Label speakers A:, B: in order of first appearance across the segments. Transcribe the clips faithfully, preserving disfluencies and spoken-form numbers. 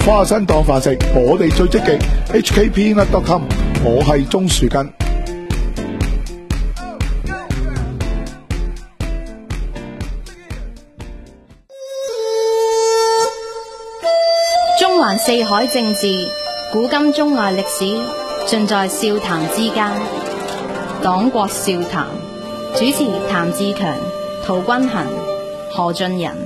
A: 花生當飯食，我哋最積極。H K Peanut dot com， 我係鍾樹根。
B: 中環四海政治，古今中外歷史，盡在笑談之間。黨國笑談，主持譚志強、陶君行、何俊仁。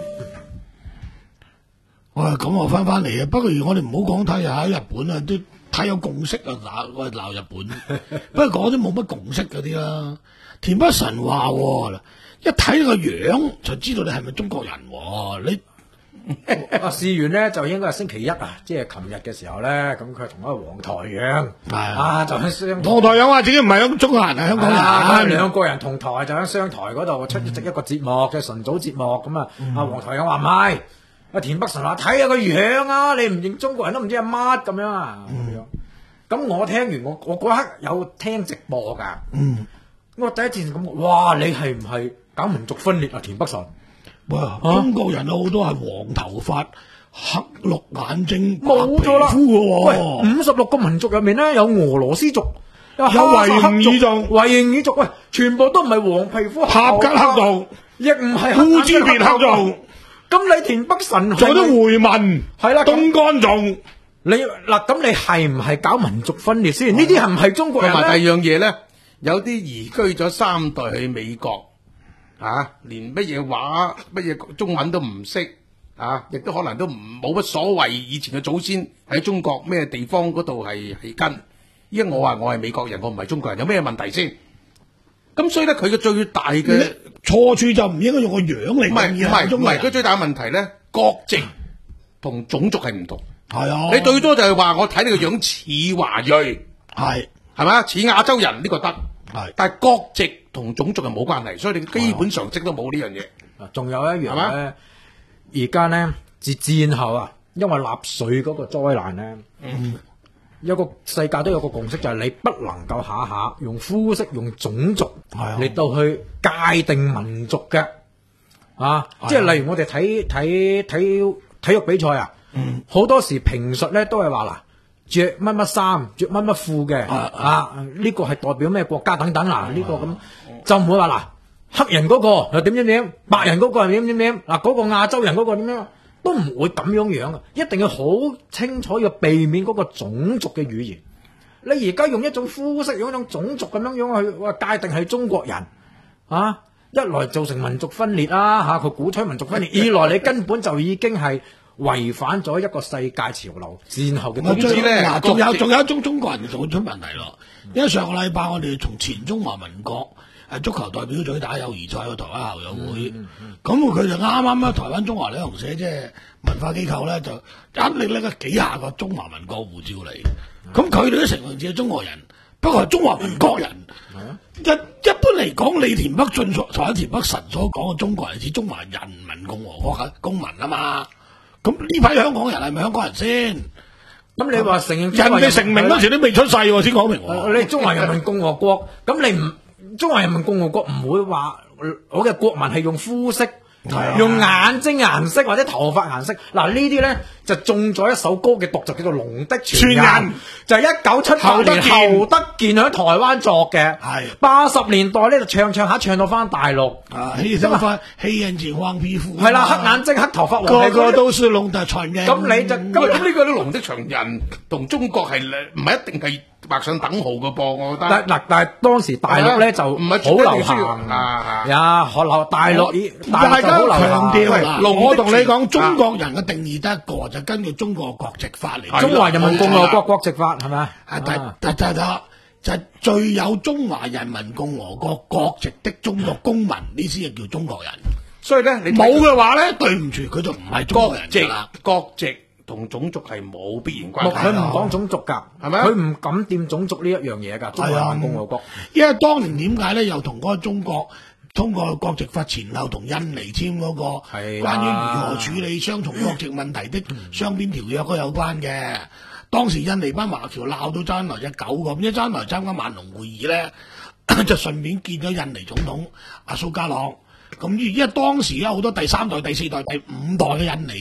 C: 哇！咁我翻翻嚟啊！不過我哋唔好講睇下喺日本啊，都睇有共識啊，鬧我哋鬧日本。不過講啲冇乜共識嗰啲啦。田北辰話喎，一睇個樣就知道你係咪中國人喎。你
D: 啊，事緣咧就應該係星期一啊，即係琴日嘅時候咧，咁佢同一個黃台仰啊，就喺商
C: 黃台仰話自己唔係咁中國人，係香港人。
D: 啊，兩個人同台就喺商台嗰度出席一個節目嘅晨早節目咁啊。阿黃台仰話唔係，阿田北辰話睇下個樣啊，你唔認中國人都唔知係乜咁樣啊咁樣。咁我聽完我我嗰刻有聽直播㗎，
C: 嗯，
D: 我第一次咁，哇！你係唔係搞民族分裂啊？田北辰？
C: 哇！中國人有好多係黃頭髮、黑綠眼睛、白皮
D: 冇錯啦。
C: 膚嘅喎。
D: 喂，五十六個民族入面咧，有俄羅斯族，有
C: 有維吾爾族、
D: 維吾爾族，喂，全部都唔係黃皮膚、
C: 塔吉克族，
D: 亦唔係
C: 烏茲別克族。
D: 咁你田北辰
C: 仲有啲回民，
D: 係啦，
C: 東干族。
D: 你嗱咁，你係唔係搞民族分裂先？呢啲係唔係中國人咧？
E: 同埋第二樣嘢咧，有啲移居咗三代去美國。啊！連乜嘢話乜嘢中文都唔識啊！亦都可能都唔冇乜所謂。以前嘅祖先喺中國咩地方嗰度係係根。依家我話我係美國人，我唔係中國人，有咩問題先？咁所以咧，佢嘅最大嘅
C: 錯處就唔應該用個樣嚟。
E: 唔係唔係唔係，佢最大嘅問題咧，國籍同種族係唔同。
C: 係啊，
E: 你最多就係話我睇你個樣似華裔，
C: 係
E: 係咪？似亞洲人呢個得。
C: 係，
E: 但係國籍同種族係冇關係，所以你基本常識都冇呢樣嘢。
D: 仲有一樣咧，而家咧自戰後啊，因為納粹嗰個災難咧，嗯，有個世界都有個共識，就係你不能夠下下用膚色、用種族嚟到去界定民族嘅，啊，即係例如我哋睇睇睇體育比賽啊，嗯，好多時評述咧都係話嗱。着乜乜衫，着乜乜褲嘅啊？呢個係代表咩國家等等嗱？呢個咁就唔會話嗱，黑人嗰個又點點點，白人嗰個又點點點，嗱嗰個亞洲人嗰個點樣，都唔會咁樣樣嘅，一定要好清楚要避免嗰個種族嘅語言。你而家用一種膚色，用一種種族咁樣樣去話界定係中國人啊，一來造成民族分裂啦嚇，佢鼓吹民族分裂；二來你根本就已經係違反咗一個世界潮流，戰後嘅
C: 總之咧，仲有仲有一種中國人就會出問題咯。因為上個禮拜我哋從前中華民國誒足球代表隊打友誼賽個台灣校友會，咁佢就啱啱咧台灣中華旅行社即係文化機構咧就一拎拎咗幾下個中華民國護照嚟，咁佢哋都承認自己係中國人，不過係中華民國人。一一般嚟講，李田北俊所台灣田北辰所講嘅中國人係指中華人民共和國嘅公民啊嘛。咁呢批香港人係咪香港人先？
D: 咁你話承認
C: 人哋成名嗰時都未出世喎，先講明喎。
D: 你中華人民共和國，咁你唔中華人民共和國唔會話我嘅國民係用膚色、用眼睛顏色或者頭髮顏色。嗱呢啲咧就中咗一首歌嘅毒，就叫做《龍的傳人》，就係一九七八年侯德健喺台灣作嘅。係八十年代咧就唱唱下唱到翻大陸。
C: 啊，黑頭髮、黑眼睛、黃皮膚。
D: 係啦，黑眼睛、黑頭髮，
C: 個個都是龍的傳人。
D: 咁你就
E: 咁咁呢個都龍的傳人同中國係唔係一定係畫上等號嘅噃？我覺得。嗱嗱，
D: 但係當時大陸咧就唔係好流行啊，呀，學流大陸，
C: 大家強調
D: 嗱，
C: 我同你講，中國人嘅定義得一個，就根據中國國籍法嚟。
D: 中華人民共和國國籍法係咪啊？
C: 係，但但但就係最有中華人民共和國國籍的中國公民，呢先係叫中國人。
E: 所以咧，你
C: 冇嘅話咧，對唔住，佢就唔係中國人㗎啦。
E: 國籍同種族係冇必然關係。
D: 佢唔講種族㗎，係咪？佢唔敢掂種族呢一樣嘢㗎。中華人民共和國，
C: 因為當年點解咧，又同嗰個中國通過國籍法前後同印尼簽嗰個關於如何處理雙重國籍問題的雙邊條約都有關嘅。當時印尼班華僑鬧到周恩來隻狗咁，因為周恩來參加萬隆會議咧，就順便見咗印尼總統阿蘇加朗。咁因為當時有好多第三代、第四代、第五代嘅印尼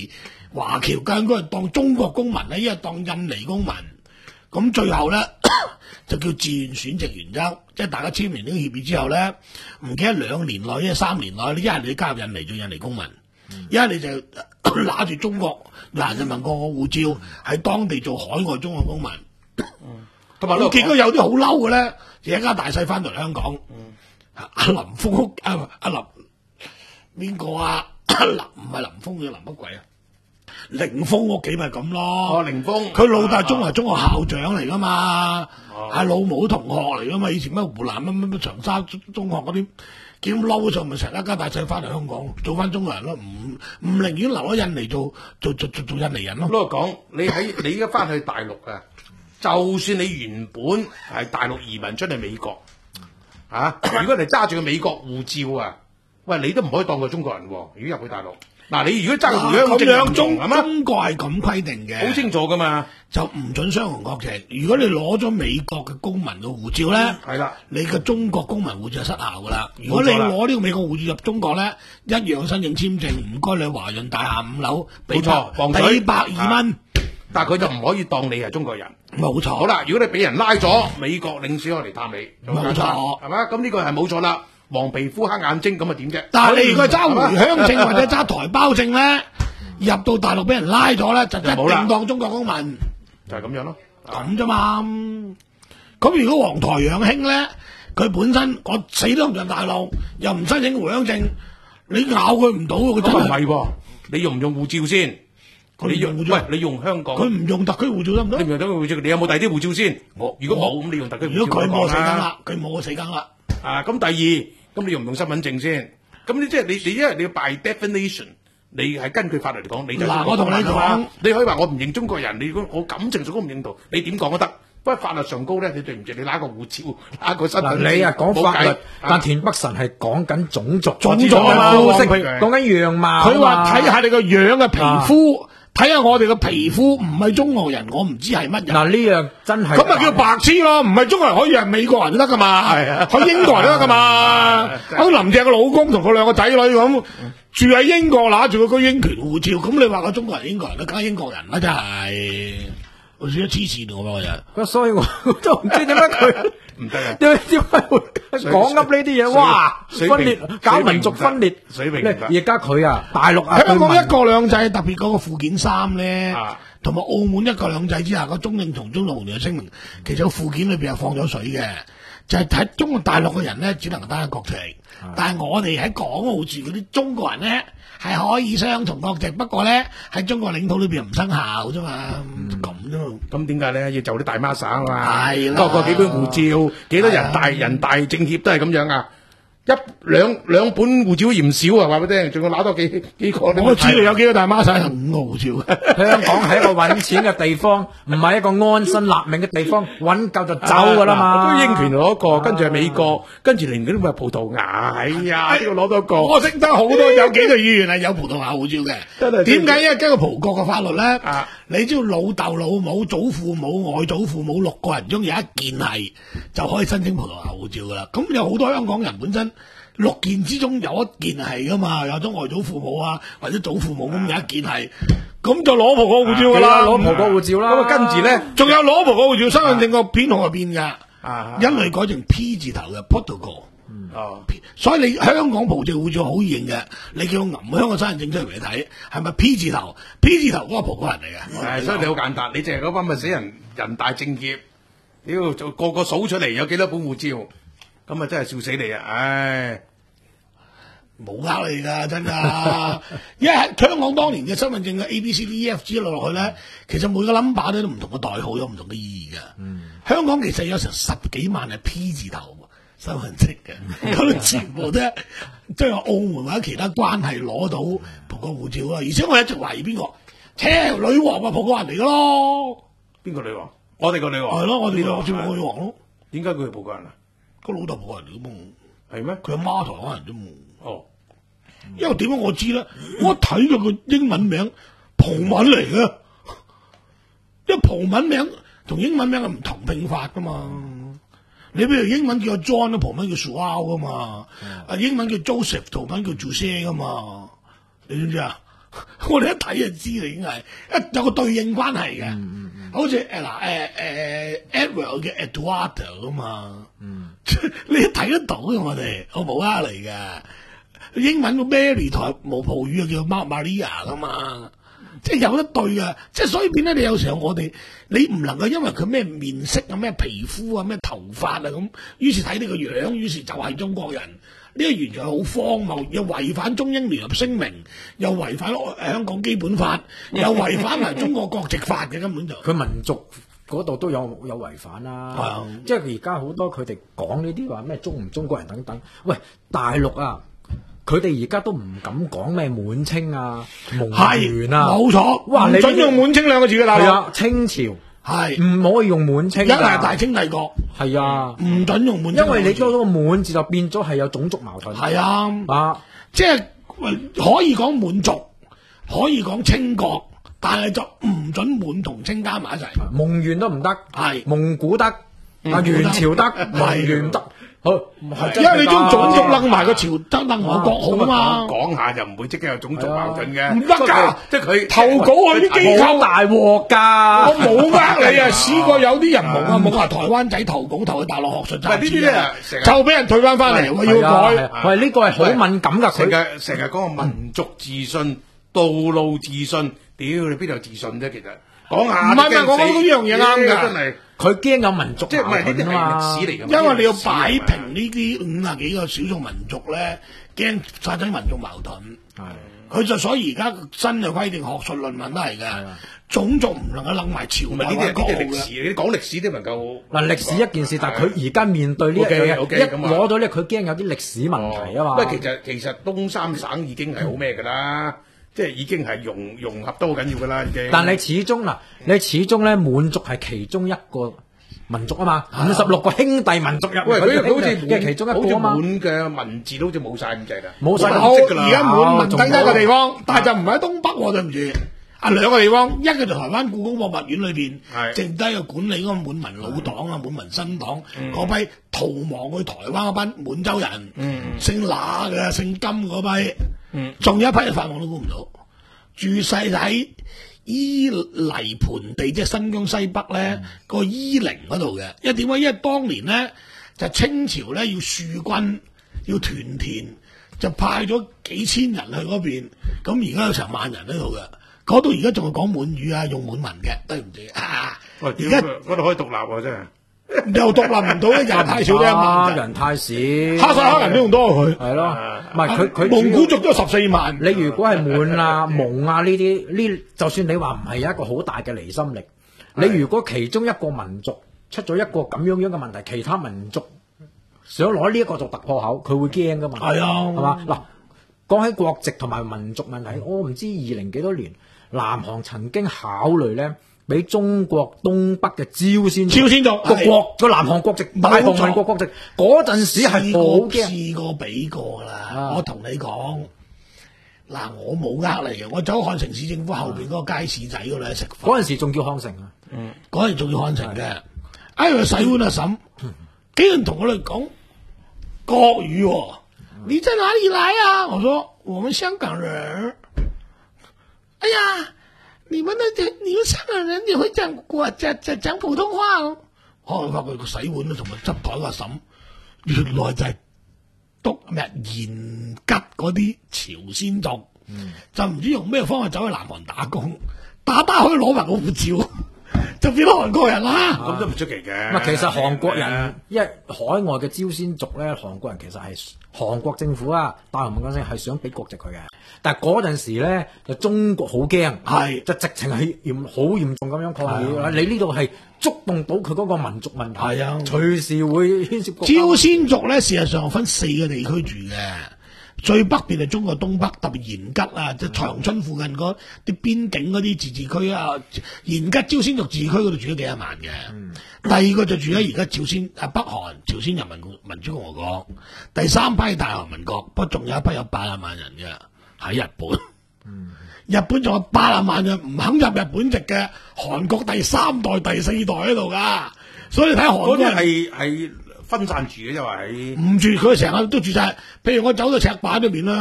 C: 華僑梗應該係當中國公民咧，一係當印尼公民。咁最後咧就叫自願選籍原則，即係大家簽完呢個協議之後咧，唔記得兩年內、一係三年內，你一係你加入印尼做印尼公民，一係、嗯、你就拿住中國嗱人民國嘅護照喺當地做海外中國公民。同埋我見到有啲好嬲嘅咧，就一家大細翻到嚟香港。阿、嗯啊、林峰屋啊，阿林邊個啊？林唔係林峰，叫林乜鬼啊？凌峰屋企咪咁咯。
E: 哦，凌峰，
C: 佢老豆係中華中學校長嚟噶嘛，係、哦、老母同學嚟噶嘛。以前咩湖南乜乜乜長沙中學嗰啲，幾咁嬲就咪成一家大細翻嚟香港做翻中國人咯，唔唔寧願留喺印尼做做做做做印尼人咯。
E: 攞嚟講，你喺你而家翻去大陸啊，就算你原本係大陸移民出嚟美國，嚇、啊，如果你揸住個美國護照啊，喂，你都唔可以當佢中國人喎。如果入去大陸。嗱，你如果揸個回鄉證
C: 中
E: 係嘛？
C: 中國係咁規定嘅，
E: 好清楚噶嘛，
C: 就唔准雙重國籍。如果你攞咗美國嘅公民嘅護照咧，
E: 係啦、
C: 嗯，你嘅中國公民護照就失效噶啦。如果你攞呢個美國護照入中國咧，一樣申請簽證，唔該你華潤大廈五樓，俾百俾百二蚊，
E: 但係佢就唔可以當你係中國人。
C: 冇錯。
E: 好啦，如果你俾人拉咗，美國領事嚟探你，
C: 冇錯，
E: 係嘛？咁呢個係冇錯啦。黃皮膚黑眼睛咁啊點啫？
C: 但係你如果揸回鄉證或者揸台胞證咧，入到大陸俾人拉咗咧，就一定當中國公民，
E: 就係咁樣咯。
C: 咁啫嘛。咁如果黃台仰兄咧，佢本身我死都唔上大陸，又唔申請回鄉證，你咬佢唔到嘅，佢真係。
E: 唔係喎，你用唔用護照先？
C: 你用護照？
E: 喂，你用香港？
C: 佢唔用特區護照得唔得？
E: 你唔用特區護照，你有冇第二啲護照先？我如果冇咁，你用特區護照。
C: 如果佢冇死梗啦，佢冇我死梗啦。
E: 啊，咁第二。咁你用唔用身份證先？咁你即係你你因為你要 by definition，你係根據法律嚟講，你就
C: 嗱，我同你講，
E: 你可以話我唔認中國人，你如果我感情上都唔認同，你點講都得。不過法律上高咧，你對唔住，你拿個護照，拿個身份證，
D: 你啊講法律，
E: 啊、
D: 但田北辰係講緊種族、
C: 種族啊，
D: 膚色，講緊樣貌。
C: 佢話睇下你個樣嘅皮膚。啊睇下我哋嘅皮膚唔係中國人，我唔知係乜人。
D: 嗱呢樣真係
C: 咁咪叫白痴咯，唔係中國人可以係美國人都得噶嘛，係啊，去英國人都得噶嘛。好似林鄭嘅老公同佢兩個仔女咁住喺英國，拿住個居英權護照，咁你話個中國人英國人都梗係英國人啦，真係我算咗黐線我嗰個人。
D: 咁所以我都唔知點解佢
E: 唔得啊！
D: 點點解會講噏呢啲嘢？哇！分裂搞民族分裂，
E: 水平
D: 而家佢啊，大陸啊，
C: 香港一國兩制，特別嗰個附件三咧，同埋、
E: 啊、
C: 澳門一國兩制之下個中英同中六年嘅聲明，其實個附件裏邊係放咗水嘅，就係、是、睇中國大陸嘅人咧，只能單一國籍，啊、但係我哋喺港澳住嗰啲中國人咧，係可以雙重國籍，不過咧喺中國領土裏邊唔生效啫嘛，咁啫嘛。
E: 咁點解咧？要就啲大媽省啊嘛，
C: 係啦，
E: 個個幾本護照，幾多人大人大政協都係咁樣啊！一兩兩本護照嫌少啊！話俾你聽，仲要攞多幾幾個。
C: 我知道有幾個大媽使五個護照。
D: 香港係一個揾錢嘅地方，唔係一個安身立命嘅地方，揾夠就走噶啦嘛。
E: 都英權攞一個，跟住係美國，跟住連嗰啲咪葡萄牙。哎呀，呢個攞到一個。
C: 我識得好多有幾個議員係有葡萄牙護照嘅。點解？因為根據葡國嘅法律咧，你只要老豆老母、祖父母、外祖父母六個人中有一件係，就可以申請葡萄牙護照噶啦。咁有好多香港人本身。六件之中有一件係噶嘛，有咗外祖父母啊，或者祖父母咁有一件係，咁就攞葡國護照噶啦，
D: 攞葡國護照啦。
E: 咁啊跟住咧，
C: 仲有攞葡國護照，身份證個編號入邊噶，一律改成 P 字頭嘅 Portugal。哦，所以你香港葡籍護照好易認嘅，你叫我揞香港身份證出嚟俾你睇，係咪 P 字頭 ？P 字頭嗰個葡國人嚟嘅。
E: 係，所以你好簡單，你淨係嗰班咪死人人大政協，屌就個個數出嚟有幾多本護照。咁啊真係笑死你啊！唉，
C: 冇呃你噶，真噶。因為香港當年嘅身份證嘅 A B C D E F G 落落去咧，其實每個 number 都唔同嘅代號，有唔同嘅意義嘅。嗯、香港其實有成十幾萬係 P 字頭身份證嘅，咁全部都即係澳門或者其他關係攞到葡國護照啊！而且我一直懷疑邊個，切女王啊葡國人嚟噶咯？
E: 邊個女王？我哋個女王
C: 係咯，我哋個女王咯。
E: 點解佢係葡國人啊？
C: 個老豆葡國人嚟噶嘛？係
E: 咩？
C: 佢阿媽台灣人啫嘛？哦，因為點解我知咧？我睇咗個英文名葡文嚟嘅，因為葡文名同英文名係唔同拼法噶嘛。你譬如英文叫 John， 葡文叫 Joao 噶嘛。啊，英文叫 Joseph， 葡文叫 Jose 噶嘛。你知唔知啊？ 我哋一睇就知啦，已經係一有個對應關係嘅。
D: 嗯嗯
C: 好似誒嗱誒誒 Edward 嘅 Eduardo 啊嘛，
D: 嗯，
C: 你一睇得到嘅我哋，我冇呃嚟嘅。英文個 Mary 台無葡語就叫 Mark Maria 噶嘛，即係有得對嘅。即係所以變咧，你有時候我哋你唔能夠因為佢咩面色啊、咩皮膚啊、咩頭髮啊咁，於是睇你個樣，於是就係中國人。呢個完全係好荒謬，又違反中英聯合聲明，又違反香港基本法，又違反埋中國國籍法嘅根本就。
D: 佢民族嗰度都有有違反啦。
C: 係啊
D: 即係而家好多佢哋講呢啲話咩中唔中國人等等。喂，大陸啊，佢哋而家都唔敢講咩滿清啊、蒙元啊，
C: 冇錯。
D: 哇，
C: 唔準用滿清兩個字嘅大陸。
D: 係啊，清朝
C: 係
D: 唔可以用滿清㗎，
C: 一係大清帝國，
D: 係啊，
C: 唔準用滿清。
D: 因為你嗰個滿字就變咗係有種族矛盾。
C: 係啊，
D: 啊，
C: 即係可以講滿族，可以講清國，但係就唔準滿同清加埋一齊。
D: 蒙元都唔得，
C: 係
D: 蒙古得，啊元朝得，蒙元得。好，
C: 因為你將種族擸埋個朝得擸埋個國號啊嘛。
E: 講下就唔會即刻有種族矛盾嘅，
C: 唔得㗎，
E: 即係佢
C: 投稿去啲機構
D: 大鑊㗎。
C: 我冇呃你啊！試過有啲人冇啊，冇話台灣仔投稿投去大陸學術雜
E: 呢啲
C: 誌啊
E: 咧，
C: 就俾人退翻翻嚟，我要改。
D: 喂，呢個係好敏感㗎，
E: 成
D: 佢
E: 日成日講個民族自信、道路自信，屌你邊度有自信啫？其實講下
C: 唔係唔係，我覺得呢樣嘢啱㗎，
E: 真係。
D: 佢驚有民族
E: 即係唔係呢啲係
D: 矛盾啊嘛
E: 歷史嚟㗎嘛？
C: 因為你要擺平呢啲五啊幾個少數民族咧，驚產生民族矛盾。
D: 係
C: 佢就所以而家新嘅規定，學術論文都係嘅，種族唔能夠擸埋朝
E: 唔係呢啲係呢啲係歷史，你講歷史都能夠
D: 嗱歷史一件事，但係佢而家面對呢一樣嘢，
E: OK，OK，
D: 一
E: 咁啊
D: 攞到咧，佢驚有啲歷史問題啊嘛。
E: 喂，其實其實東三省已經係好咩㗎啦，即係已經係融融合都好緊要㗎啦，已經。
D: 但你始終嗱，你始終咧滿族係其中一個民族啊嘛，五十六個兄弟民族入，
E: 喂，佢好似
D: 嘅其中一個啊嘛，
E: 好似滿嘅文字都好似冇晒咁滯㗎，
D: 冇晒
C: 好，
D: 咁
C: 而家滿文
D: 仲
C: 等一個地方，
E: 啊
C: 但係就唔係喺東北喎，對唔住。啊，兩個地方，一個就台灣故宮博物院裏邊，
E: 係
C: 剩低個管理嗰個滿文老黨啊、滿文新黨
E: 嗯
C: 嗰批逃亡去台灣嗰班滿洲人，
E: 嗯
C: 姓乸嘅、姓金嗰批，
E: 嗯
C: 仲有一批法我都估唔到，住世喺伊犁盆地，即係新疆西北咧個伊寧嗰度嘅。因為點解？因為當年咧就清朝咧要駐軍，要屯田，就派咗幾千人去嗰邊。咁而家有成萬人喺度嘅，嗰度而家仲係講滿語啊，用滿文嘅，對唔住啊！
E: 喂，
C: 而家
E: 嗰度可以獨立喎，真係。
C: 又獨立唔到咧，人太少呢一萬人，
D: 人太少，
C: 哈薩克人都用多過佢。
D: 係咯，唔係佢佢
C: 蒙古族都有十四萬。
D: 你如果係滿啊、蒙啊呢啲呢，就算你話唔係有一個好大嘅離心力，你如果其中一個民族出咗一個咁樣樣嘅問題，其他民族想攞呢一個做突破口，佢會驚噶嘛？
C: 係啊
D: 係嘛？嗱，講起國籍同埋民族問題，我唔知二零幾多年，南韓曾經考慮咧，俾中國東北嘅朝鮮
C: 朝鮮族
D: 個國個南韓國籍，大韓民國國籍嗰陣時係好驚，
C: 試過俾過啦。
D: 啊
C: 我同你講，嗱，我冇呃你嘅，我走漢城市政府後邊嗰個街市仔嗰度咧食飯。
D: 嗰陣時仲叫康城啊，
C: 嗰陣仲要漢城嘅，哎佢洗碗阿嬸，竟然同我哋講國語喎，你在哪裡來啊？我說我們香港人。哎呀，你們的你們香港人你會講國講講講普通話哦。我發覺個洗碗咧同埋執台個阿嬸，原來就係督咩延吉嗰啲朝鮮族，嗯、就唔知用咩方法走去南韓打工，打打可以攞埋個護照。就變咗韓國人啦，
E: 咁都唔出奇嘅。
D: 唔係，其實韓國人，因為海外嘅朝鮮族咧，韓國人其實係韓國政府啊，大韓民國政府係想俾國籍佢嘅。但係嗰陣時咧，就中國好驚，
C: 係
D: 就直情係嚴好嚴重咁樣抗議。你呢度係觸動到佢嗰個民族問題，
C: 係啊，
D: 隨時會牽涉國家。
C: 朝鮮族咧，事實上分四個地區住嘅。最北邊係中國東北，特別延吉啊，即係長春附近嗰啲邊境嗰啲自治區啊，延吉朝鮮族自治區嗰度住咗幾廿萬嘅。嗯、第二個就住喺而家朝鮮啊北韓朝鮮人民民主共和國。第三批大韓民國，不過仲有一批有八十萬人嘅喺日本。嗯、日本仲有八十萬人唔肯入日本籍嘅韓國第三代、第四代喺度噶，所以睇韓國人
E: 係係。分散住嘅就係
C: 唔住，佢成日都住晒。譬如我走到赤坂嗰邊啦，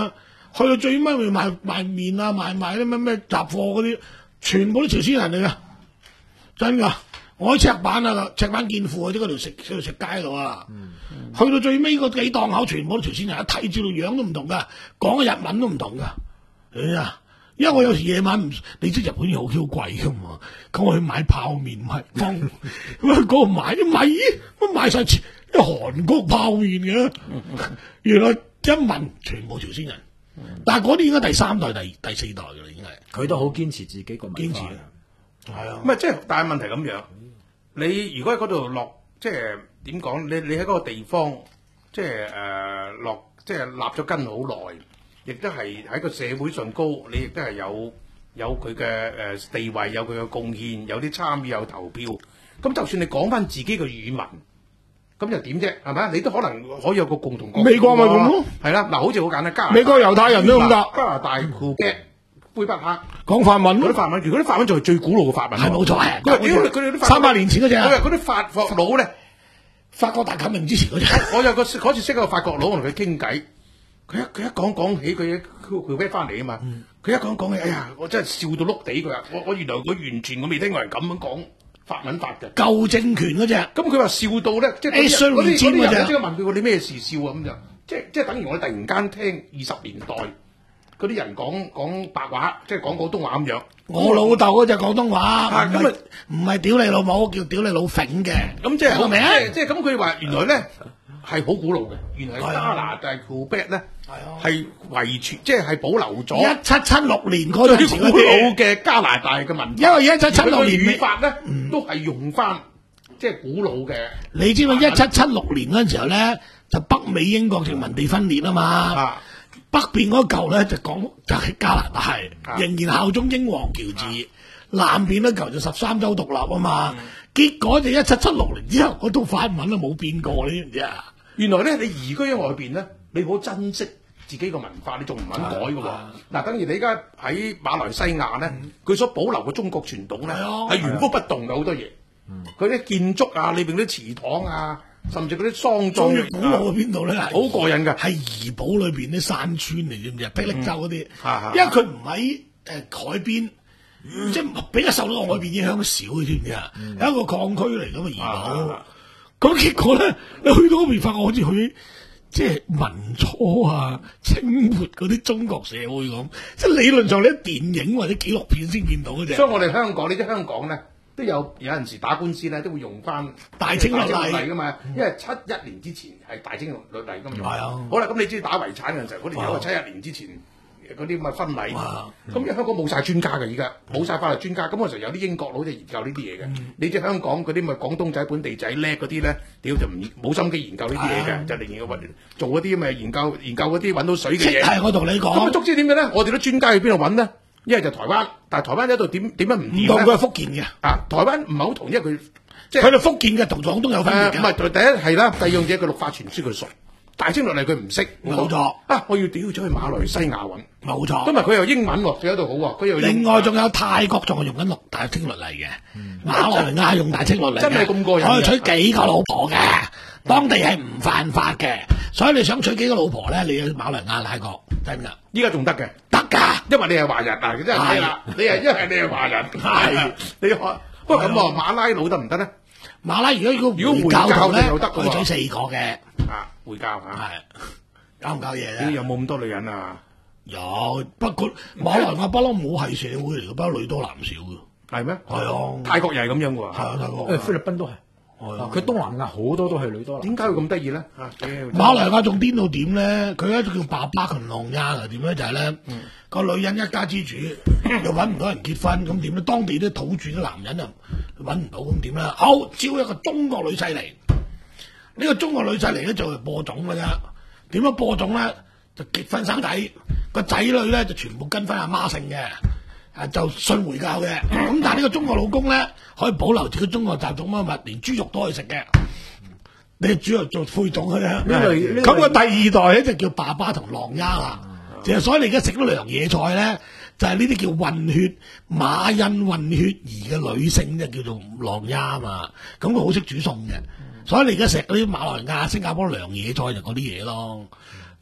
C: 去到最尾咪賣賣麵啊，賣賣啲咩咩雜貨嗰啲，全部都朝鮮人嚟噶，真噶！我喺赤坂啊，赤坂見富嗰啲嗰條食嗰條食街度啊，嗯嗯、去到最尾嗰幾檔口全部都朝鮮人，一睇住到樣都唔同噶，講嘅日文都唔同噶。哎呀，因為我有時夜晚唔，你知日本嘢好 Q 貴噶嘛，咁我去買泡麵買方，咁去嗰度買啲米，乜買晒啲韓國泡麵嘅，原來一問全部朝鮮人，嗯、但係嗰啲應該第三代、第第四代噶啦，已經係。佢
D: 都好堅持自己個文化。堅持
C: 係啊，
E: 唔係即係，但係問題咁樣，你如果喺嗰度落，即係點講？你你喺嗰個地方，即係誒落，即係立咗根好耐，亦都係喺個社會上高，你亦都係有有佢嘅誒地位，有佢嘅貢獻，有啲參與，有投票。咁就算你講翻自己嘅語文，咁又點啫？係咪？你都可能可以有個共同國。
C: 美國咪咁咯？
E: 係啦，嗱，好似好簡單，加拿大
C: 美國猶太人都咁㗎。
E: 加拿大庫嘅。魁北克
C: 講法文，
E: 嗰啲法文，如果啲法文就係最古老嘅法文，
C: 係冇錯係。
E: 佢話屌佢哋啲
C: 三百年前嗰隻，
E: 佢話嗰啲法國佬咧，
C: 法國大革命之前嗰隻。
E: 我有個嗰次識一個法國佬，我同佢傾偈，佢一佢一講講起佢佢佢翻嚟啊嘛，佢一講講起，哎呀，我真係笑到碌地佢話，我我原來我完全我未聽過人咁樣講法文法嘅。
C: 舊政權嗰隻，
E: 咁佢話笑到咧，即係嗰啲嗰啲人即刻問佢：你咩事笑啊？咁就即係即係等於我哋突然間聽二十年代。嗰啲人講講白話，即係講廣東話咁樣。
C: 我老豆嗰隻廣東話，
E: 咁啊
C: 唔係屌你老母，叫屌你老揈嘅。
E: 咁即係
C: 好明啊！
E: 即係咁佢話原來咧係好古老嘅，原來加拿大庫北咧係遺傳，即係係保留咗
C: 一七七六年嗰陣時
E: 古老嘅加拿大嘅文化。
C: 因為一七七六年
E: 語法咧都係用翻即係古老嘅。
C: 你知道一七七六年嗰陣時候咧，就北美英國殖民地分裂啊嘛。北邊嗰嚿咧就講就係加拿大，啊、仍然效忠英皇喬治；啊、南邊嗰嚿就十三州獨立啊嘛。嗯、結果就一七七六年之後，嗰套法文都冇變過，你知唔知啊？
E: 原來咧，你移居喺外邊咧，你好珍惜自己個文化，你仲唔肯改嘅喎？嗱、啊，啊、等於你而家喺馬來西亞咧，佢、嗯、所保留嘅中國傳統咧係原封不動嘅好多嘢。佢啲、嗯、建築啊，裏邊啲祠堂啊。甚至嗰啲喪葬
C: 最古老喺邊度咧？
E: 好過癮㗎，
C: 係怡保裏邊啲山村嚟，知唔知啊？霹靂州嗰啲，
E: 嗯、
C: 因為佢唔喺誒海邊，嗯、即係比較受到海邊影響少嘅，知唔知啊？嗯、有一個礦區嚟㗎嘛，怡保。咁、啊、結果咧，你去到嗰邊發覺好似去即係民初啊、清末嗰啲中國社會咁，即係理論上你喺電影或者紀錄片先見到嘅啫。
E: 所以我哋香港，你知香港咧。都有有陣時打官司咧，都會用翻
C: 大清律
E: 例噶嘛，因為七一年之前係大清律例咁用。係啊，好啦，咁你知打遺產嘅時候，嗰條友係七一年之前嗰啲咁嘅婚禮。咁因為香港冇晒專家嘅，而家冇晒法律專家。咁嗰時候有啲英國佬就研究呢啲嘢嘅。你知香港嗰啲咪廣東仔本地仔叻嗰啲咧，屌就唔冇心機研究呢啲嘢嘅，就寧願揾做嗰啲咁嘅研究研究嗰啲揾到水嘅嘢。
C: 係我同你講。
E: 咁啊，足之點嘅咧？我哋啲專家去邊度揾咧？一係就台灣，但係台灣喺度點點樣唔掂咧？
C: 同佢係福建嘅，
E: 啊，台灣唔係好同，因為佢即係
C: 佢哋福建嘅同廣東有分別嘅。
E: 唔係、呃，第一係啦，第二樣嘢佢六法全書佢熟，大清律例佢唔識，
C: 冇錯。
E: 啊，我要屌咗去馬來西亞揾，
C: 冇錯。
E: 今日佢又英文喎，佢喺度好喎，佢又
C: 另外仲有泰國仲係用緊六大清律例嘅，嗯、馬來亞用大清律例，
E: 真係咁過癮，
C: 可以娶幾個老婆嘅，當地係唔犯法嘅，所以你想娶幾個老婆咧，你去馬來亞泰國真㗎，
E: 依家仲得嘅。
C: 得㗎，
E: 因為你係華人啊，真係啦，你係因為你係華人，係你可不過咁喎，馬拉佬得唔得咧？
C: 馬拉如果如果
E: 如果回教咧，
C: 可以娶四個嘅，
E: 啊回教嚇，
C: 係搞唔搞嘢咧？
E: 有冇咁多女人啊？
C: 有，不過馬來亞不嬲冇係社會嚟嘅，不嬲女多男少嘅，
E: 係咩？
C: 係啊，
E: 泰國又係咁樣嘅喎，
C: 係啊，泰國，
D: 誒菲律賓都係。佢東南亞好多都係女多男，
E: 點解會咁得意咧？
C: 馬來亞仲癲到點咧？佢一個叫爸爸群浪丫啊，點咧就係咧個女人一家之主，又揾唔到人結婚，咁點咧？當地啲土著啲男人又揾唔到，咁點咧？好招一個中國女婿嚟，呢個中國女婿嚟咧就係播種㗎啫。點樣播種咧？就結婚生仔，個仔女咧就全部跟翻阿媽姓嘅。啊，就信回教嘅，咁但係呢個中國老公咧，可以保留自己中國習俗乜物，連豬肉都可以食嘅。你煮肉做配種嘅啫。咁個第二代咧就叫爸爸同浪丫啦。就係所以你而家食到涼野菜咧，就係呢啲叫混血馬印混血兒嘅女性就叫做浪丫啊嘛。咁佢好識煮餸嘅，所以你而家食嗰啲馬來亞、新加坡涼野菜就嗰啲嘢咯。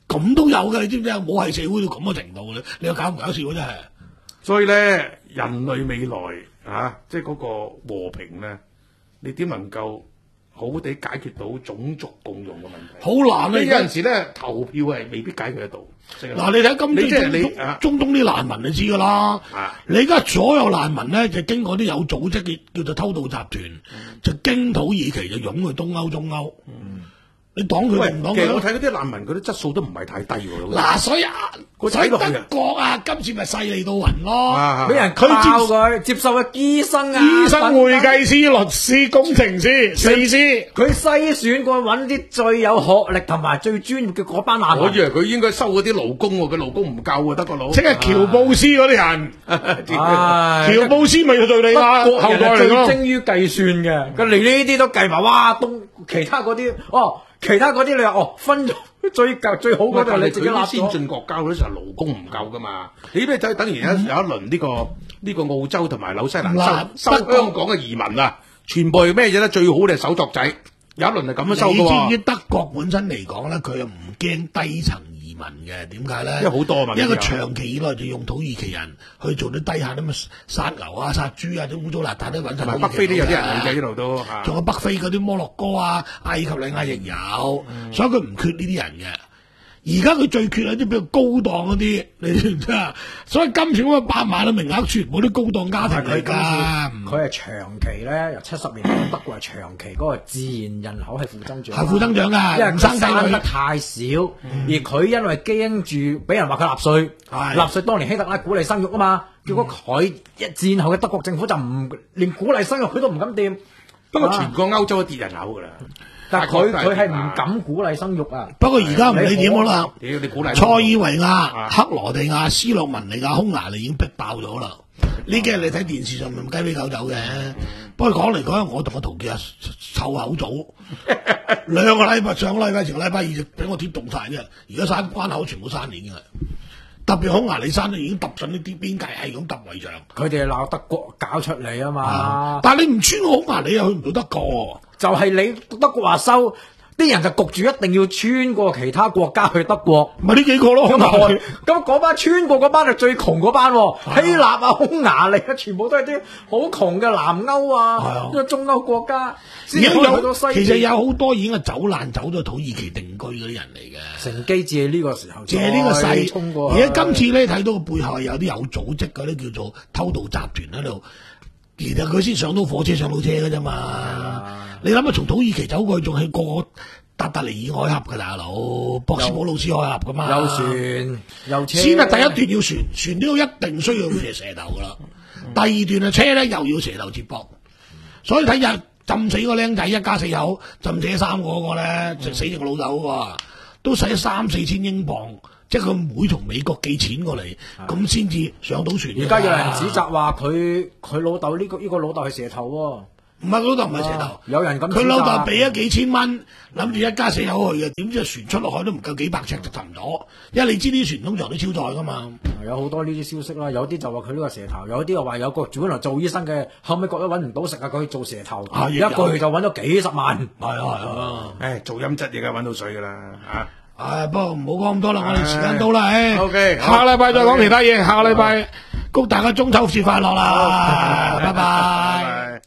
C: 咁都有嘅，你知唔知啊？冇係社會到咁嘅程度嘅，你又搞唔搞笑啊？真係。
E: 所以咧，人類未來啊，即係嗰個和平咧，你點能夠好好地解決到種族共融嘅問題？
C: 好難啊！
E: 你有陣時咧投票係未必解決得到。
C: 嗱，你睇今
E: 你即係
C: 次
E: 你啊
C: 中中東啲難民，你知噶啦。
E: 啊
C: 你而家所有難民咧，就經過啲有組織嘅叫做偷渡集團，就經土耳其就湧去東歐、中歐。你擋佢
E: 喂，
C: 定唔擋
E: 其實我
C: 佢？
E: 睇嗰啲難民嗰啲質素都唔係太低喎。
C: 嗱，所以啊，
E: 佢
C: 所以
E: 睇落去啊
C: 德國啊，今次咪勢利到暈咯。
E: 啊
D: 俾人
C: 佢
D: 靠
C: 接
D: 佢接受嘅醫生啊，
C: 醫生、
D: 等等
C: 會計師、律師、工程師、四師。
D: 佢篩選過揾啲最有學歷同埋最專業嘅嗰班難民。
E: 我以為佢應該收嗰啲勞工喎，佢勞工唔夠啊，德國佬。
C: 即係喬布斯嗰啲人，
D: 唉
C: 喬布斯咪就敘利亞
D: 德國
C: 後
D: 人係最
C: 代嚟咯。
D: 精於計算嘅，佢連呢啲都計埋，哇！東其他嗰啲，哦，其他嗰啲你話哦分咗最夠最好嗰度，
E: 但係
D: 你自己立
E: 佢啲先
D: 咗。
E: 進國家嗰啲時候勞工唔夠噶嘛？你咩睇？等於有有一輪呢個呢個澳洲同埋紐西蘭
C: 嗱
E: 收收
C: 德國
E: 香港嘅移民啊，全部係咩嘢咧？最好你係手作仔，有一輪係咁樣收
C: 你
E: 噶
C: 知唔知
E: 喎。
C: 德國本身嚟講咧，佢又唔驚低層移民嘅？點解咧？
E: 因為好多啊嘛
C: 因為
E: 呢啲有
C: 長期以來就用土耳其人去做啲低下啲咁殺牛啊、殺豬啊、啲污糟邋遢都揾晒。
E: 同埋北非都有啲人嚟嘅呢度都啊
C: 仲有北非嗰啲摩洛哥啊、埃及利亞亦有，所以佢唔缺呢啲人嘅。而家佢最缺係啲比較高檔嗰啲，你知唔知啊？所以今次嗰八萬嘅名額全部都高檔家庭嚟
D: 佢今
C: 㗎。
D: 次佢係長期咧，由七十年代德國係長期嗰個自然人口係負增長，
C: 係負增長㗎
D: 因為
C: 唔生仔女
D: 佢生得太少，而佢因為驚住俾人話佢納稅，
C: 係
D: 納稅當年希特拉鼓勵生育啊嘛，結果佢一戰後嘅德國政府就唔連鼓勵生育佢都唔敢掂，
E: 不過全個歐洲都跌人口㗎啦。
D: 但係佢
E: 法國都係
D: 佢係唔敢鼓勵生育啊。
C: 不過而家唔理點好啦。
E: 屌你鼓勵
C: 塞爾維亞、
E: 啊
C: 克羅地亞、斯洛文尼亞、匈牙利已經逼爆咗啦。呢幾日你睇電視上面雞飛狗走嘅，不過講嚟講去，我同我陶傑啊湊口組，兩個禮拜上個禮拜前個禮拜二就俾我貼動晒啫。而家閂關口全部閂鏈嘅，特別匈牙利閂都已經揼上呢啲邊界係咁揼圍牆。
D: 佢哋鬧德國搞出嚟啊嘛，
C: 啊但係你唔穿過匈牙利又去唔到德國。
D: 就係你德國話收，啲人就焗住一定要穿過其他國家去德國。
C: 咪呢幾個咯，
D: 咁
C: 匈牙利
D: 咁嗰班穿過嗰班係最窮嗰班喎，希臘啊、匈牙利啊，全部都係啲好窮嘅南歐
C: 係
D: 啊
C: 啊，
D: 即係中歐國家，
C: 而
D: 先
C: 家
D: 可以去到西
C: 有其實
D: 邊。
C: 有好多已經係走難走咗土耳其定居嗰啲人嚟嘅。
D: 乘機借呢個時候
C: 借呢個
D: 再
C: 勢，
D: 衝過去。
C: 而家今次咧睇到個背後係有啲有組織嗰啲叫做偷渡集團喺度，其實佢先上到火車上到車嘅啫嘛。你諗下，從土耳其走過去仲係過達達尼爾海峽嘅大佬，博斯普魯斯海峽噶嘛。
D: 有船有車，
C: 先係第一段要船，船呢度一定需要蛇蛇頭噶啦。第二段啊車咧又要蛇頭接駁，所以睇日浸死個僆仔一家四口，浸死三個嗰個咧，就死咗個老豆喎，都使咗三四千英鎊。即係佢妹從美國寄錢過嚟，咁先至上到船。
D: 而家有人指責話佢佢老豆呢個呢個老豆係蛇頭喎。
C: 唔係佢老豆唔係蛇頭，
D: 啊有人咁
C: 佢老
D: 指責
C: 豆俾咗幾千蚊，諗住一家四口去嘅，點知船出落海都唔夠幾百尺就沉咗，因為你知啲船通常都超載噶嘛。
D: 有好多呢啲消息啦，有啲就話佢呢個蛇頭，有啲又話有個本來做醫生嘅，後尾覺得揾唔到食啊，佢去做蛇頭，一
C: 啊亦有
D: 個月就揾咗幾十萬。
C: 係啊係啊，
E: 唉，做陰質嘢梗係揾到水㗎啦啊！
C: 唉，不過唔好講咁多啦，我哋時間到啦，唉
E: OK，好
C: 下個禮拜再講其他嘢，下個禮拜祝大家中秋節快樂啦，拜拜。
E: 拜。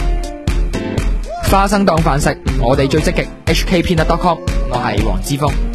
F: 花生當飯食，我哋最積極。H K Peanut dot com，我係黃之鋒。